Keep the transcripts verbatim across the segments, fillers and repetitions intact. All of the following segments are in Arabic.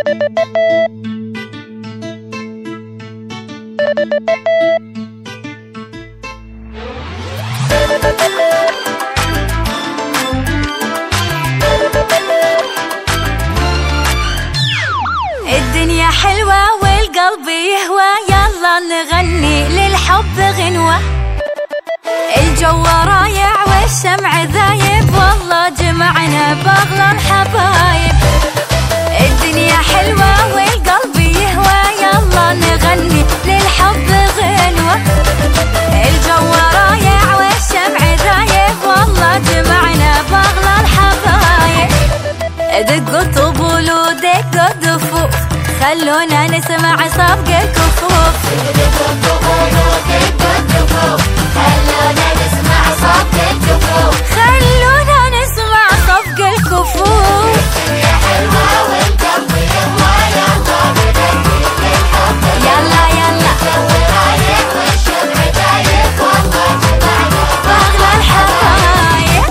الدنيا حلوة والقلب يهوى، يلا نغني للحب غنوة. الجو رايع والشمع ذايب، والله جمعنا باغلى الحبايب. الدنيا حلوة والقلب يهوى، يلا نغني للحب غنوة. الجو رايع والشمع ذايب، والله جمعنا باغلى الحبايب. دقوا الطبول ودقوا الدفوف، خلونا نسمع صفق الكفوف. دقوا الطبول ودقوا الدفوف، خلونا نسمع صفق الكفوف. خلونا نسمع صفق الكفوف. الدنيا حلوة والقلب يهوى، يلا نغني للحب. يلا يلا الجو رايق والشمع دايب، والله جمعنا باغلى الحبايب.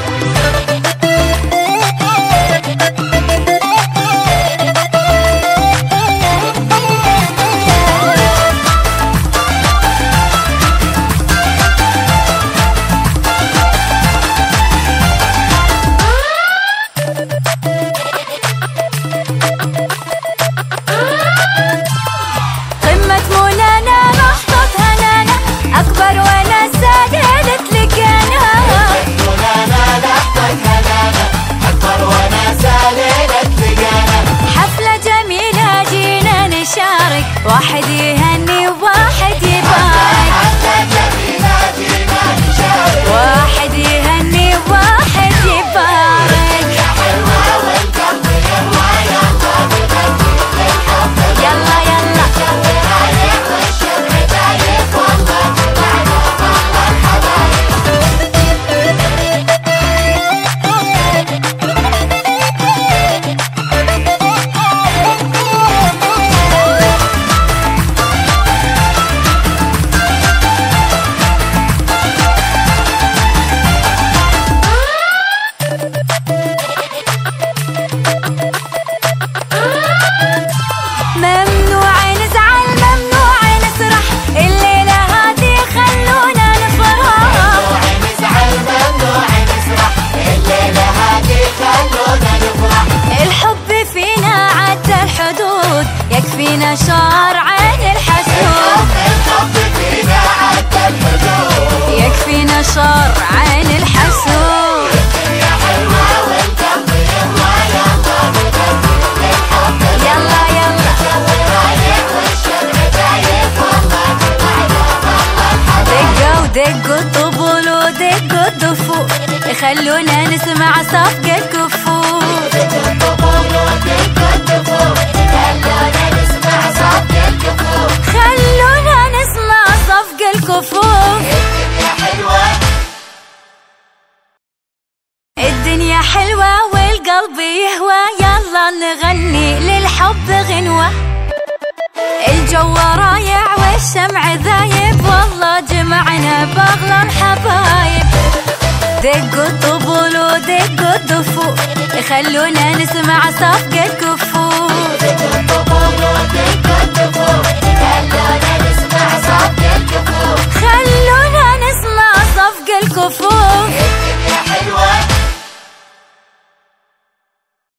واحد يهني وواحد يبارك، واحد يهني وواحد يبارك. يلا يلا يكفينا شر عين الحسود. الحب فينا عدى الحدود، يكفينا شر عين الحسود. الدنيا حلوة والقلب يهوى، يلا نغني للحب. يلا يلا الجو رايق والشمع دايب، والله جمعنا باغلى الحبايب. دقوا دقوا الطبول ودقوا الدفوف، خلونا نسمع صفق الكفوف. دقوا الطبول ودقوا الدفوف، خلونا نسمع صفق الكفوف. خلونا نسمع صفق الكفوف. الدنيا حلوة، الدنيا حلوة والقلب يهوى، يلا نغني للحب غنوة. الجو رايع والشمع ذايب، والله جمعنا باغلى الحبايب. دقوا الطبول ودقوا الدفوف، خلونا نسمع صفق الكفوف. دقوا الطبول ودقوا الدفوف، خلونا نسمع صفق الكفوف. خلونا نسمع صفق الكفوف.